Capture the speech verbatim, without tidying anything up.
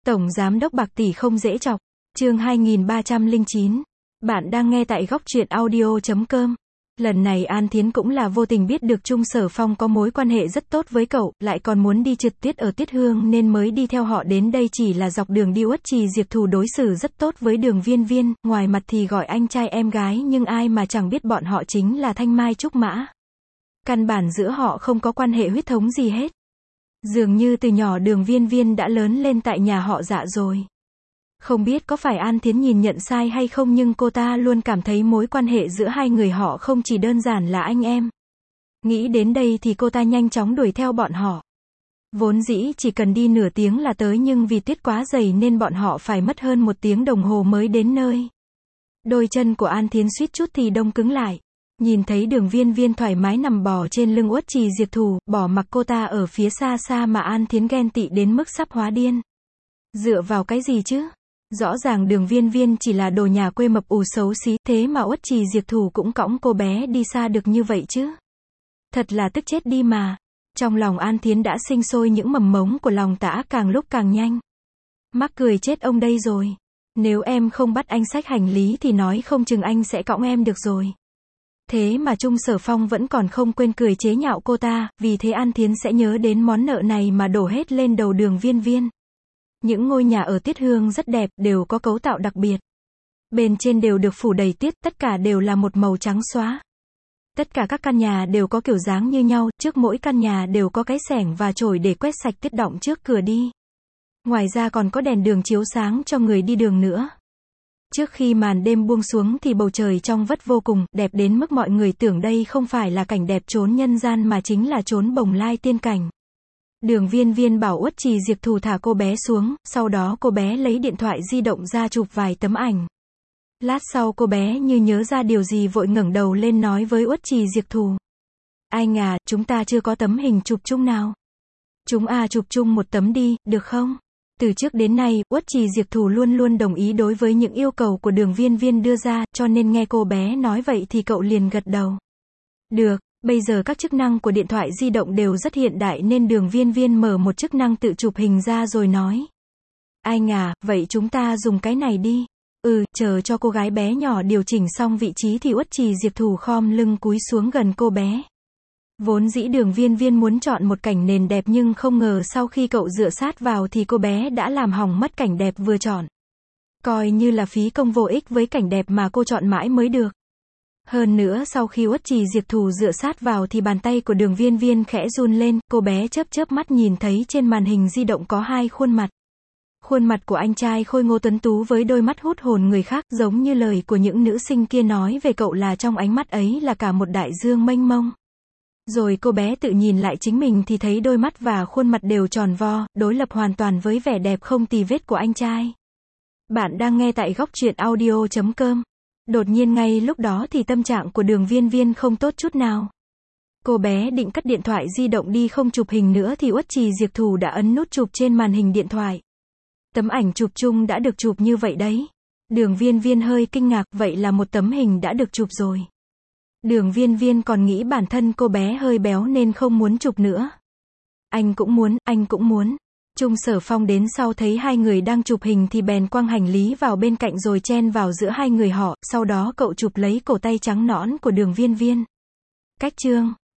Tổng Giám đốc bạc tỷ không dễ chọc. Chương hai nghìn ba trăm lẻ chín. Bạn đang nghe tại góc truyện audio chấm com. Lần này An Thiến cũng là vô tình biết được Trung Sở Phong có mối quan hệ rất tốt với cậu, lại còn muốn đi trượt tiết ở Tiết Hương nên mới đi theo họ đến đây, chỉ là dọc đường đi Uất Trì Diệp Thù đối xử rất tốt với Đường Viên Viên, ngoài mặt thì gọi anh trai em gái nhưng ai mà chẳng biết bọn họ chính là Thanh Mai Trúc Mã. Căn bản giữa họ không có quan hệ huyết thống gì hết. Dường như từ nhỏ Đường Viên Viên đã lớn lên tại nhà họ Dạ rồi. Không biết có phải An Thiến nhìn nhận sai hay không nhưng cô ta luôn cảm thấy mối quan hệ giữa hai người họ không chỉ đơn giản là anh em. Nghĩ đến đây thì cô ta nhanh chóng đuổi theo bọn họ. Vốn dĩ chỉ cần đi nửa tiếng là tới nhưng vì tuyết quá dày nên bọn họ phải mất hơn một tiếng đồng hồ mới đến nơi. Đôi chân của An Thiến suýt chút thì đông cứng lại. Nhìn thấy Đường Viên Viên thoải mái nằm bò trên lưng Uất Trì Diệp Thù, bỏ mặc cô ta ở phía xa xa mà An Thiến ghen tị đến mức sắp hóa điên. Dựa vào cái gì chứ? Rõ ràng Đường Viên Viên chỉ là đồ nhà quê mập ù xấu xí, thế mà Uất Trì Diệp Thù cũng cõng cô bé đi xa được như vậy chứ. Thật là tức chết đi mà. Trong lòng An Thiến đã sinh sôi những mầm mống của lòng tả càng lúc càng nhanh. Mắc cười chết ông đây rồi. Nếu em không bắt anh xách hành lý thì nói không chừng anh sẽ cõng em được rồi. Thế mà Trung Sở Phong vẫn còn không quên cười chế nhạo cô ta, vì thế An Thiến sẽ nhớ đến món nợ này mà đổ hết lên đầu Đường Viên Viên. Những ngôi nhà ở Tiết Hương rất đẹp, đều có cấu tạo đặc biệt. Bên trên đều được phủ đầy tuyết, tất cả đều là một màu trắng xóa. Tất cả các căn nhà đều có kiểu dáng như nhau, trước mỗi căn nhà đều có cái xẻng và chổi để quét sạch tuyết đọng trước cửa đi. Ngoài ra còn có đèn đường chiếu sáng cho người đi đường nữa. Trước khi màn đêm buông xuống thì bầu trời trong vắt vô cùng, đẹp đến mức mọi người tưởng đây không phải là cảnh đẹp chốn nhân gian mà chính là chốn bồng lai tiên cảnh. Đường Viên Viên bảo Uất Trì Diệp Thù thả cô bé xuống, sau đó cô bé lấy điện thoại di động ra chụp vài tấm ảnh. Lát sau cô bé như nhớ ra điều gì vội ngẩng đầu lên nói với Uất Trì Diệp Thù. Anh à, chúng ta chưa có tấm hình chụp chung nào. Chúng à chụp chung một tấm đi, được không? Từ trước đến nay, Uất Trì Diệp Thù luôn luôn đồng ý đối với những yêu cầu của Đường Viên Viên đưa ra, cho nên nghe cô bé nói vậy thì cậu liền gật đầu. Được, bây giờ các chức năng của điện thoại di động đều rất hiện đại nên Đường Viên Viên mở một chức năng tự chụp hình ra rồi nói. Anh à, vậy chúng ta dùng cái này đi. Ừ, chờ cho cô gái bé nhỏ điều chỉnh xong vị trí thì Uất Trì Diệp Thù khom lưng cúi xuống gần cô bé. Vốn dĩ Đường Viên Viên muốn chọn một cảnh nền đẹp nhưng không ngờ sau khi cậu dựa sát vào thì cô bé đã làm hỏng mất cảnh đẹp vừa chọn. Coi như là phí công vô ích với cảnh đẹp mà cô chọn mãi mới được. Hơn nữa sau khi Uất Trì Diệp Thù dựa sát vào thì bàn tay của Đường Viên Viên khẽ run lên, cô bé chớp chớp mắt nhìn thấy trên màn hình di động có hai khuôn mặt. Khuôn mặt của anh trai khôi ngô tuấn tú với đôi mắt hút hồn người khác, giống như lời của những nữ sinh kia nói về cậu là trong ánh mắt ấy là cả một đại dương mênh mông. Rồi cô bé tự nhìn lại chính mình thì thấy đôi mắt và khuôn mặt đều tròn vo, đối lập hoàn toàn với vẻ đẹp không tì vết của anh trai. Bạn đang nghe tại góc truyện audio chấm com. Đột nhiên ngay lúc đó thì tâm trạng của Đường Viên Viên không tốt chút nào. Cô bé định cất điện thoại di động đi không chụp hình nữa thì Uất Trì Diệp Thù đã ấn nút chụp trên màn hình điện thoại. Tấm ảnh chụp chung đã được chụp như vậy đấy. Đường Viên Viên hơi kinh ngạc, vậy là một tấm hình đã được chụp rồi. Đường Viên Viên còn nghĩ bản thân cô bé hơi béo nên không muốn chụp nữa. Anh cũng muốn, anh cũng muốn. Trung Sở Phong đến sau thấy hai người đang chụp hình thì bèn quăng hành lý vào bên cạnh rồi chen vào giữa hai người họ, sau đó cậu chụp lấy cổ tay trắng nõn của Đường Viên Viên. Cách chương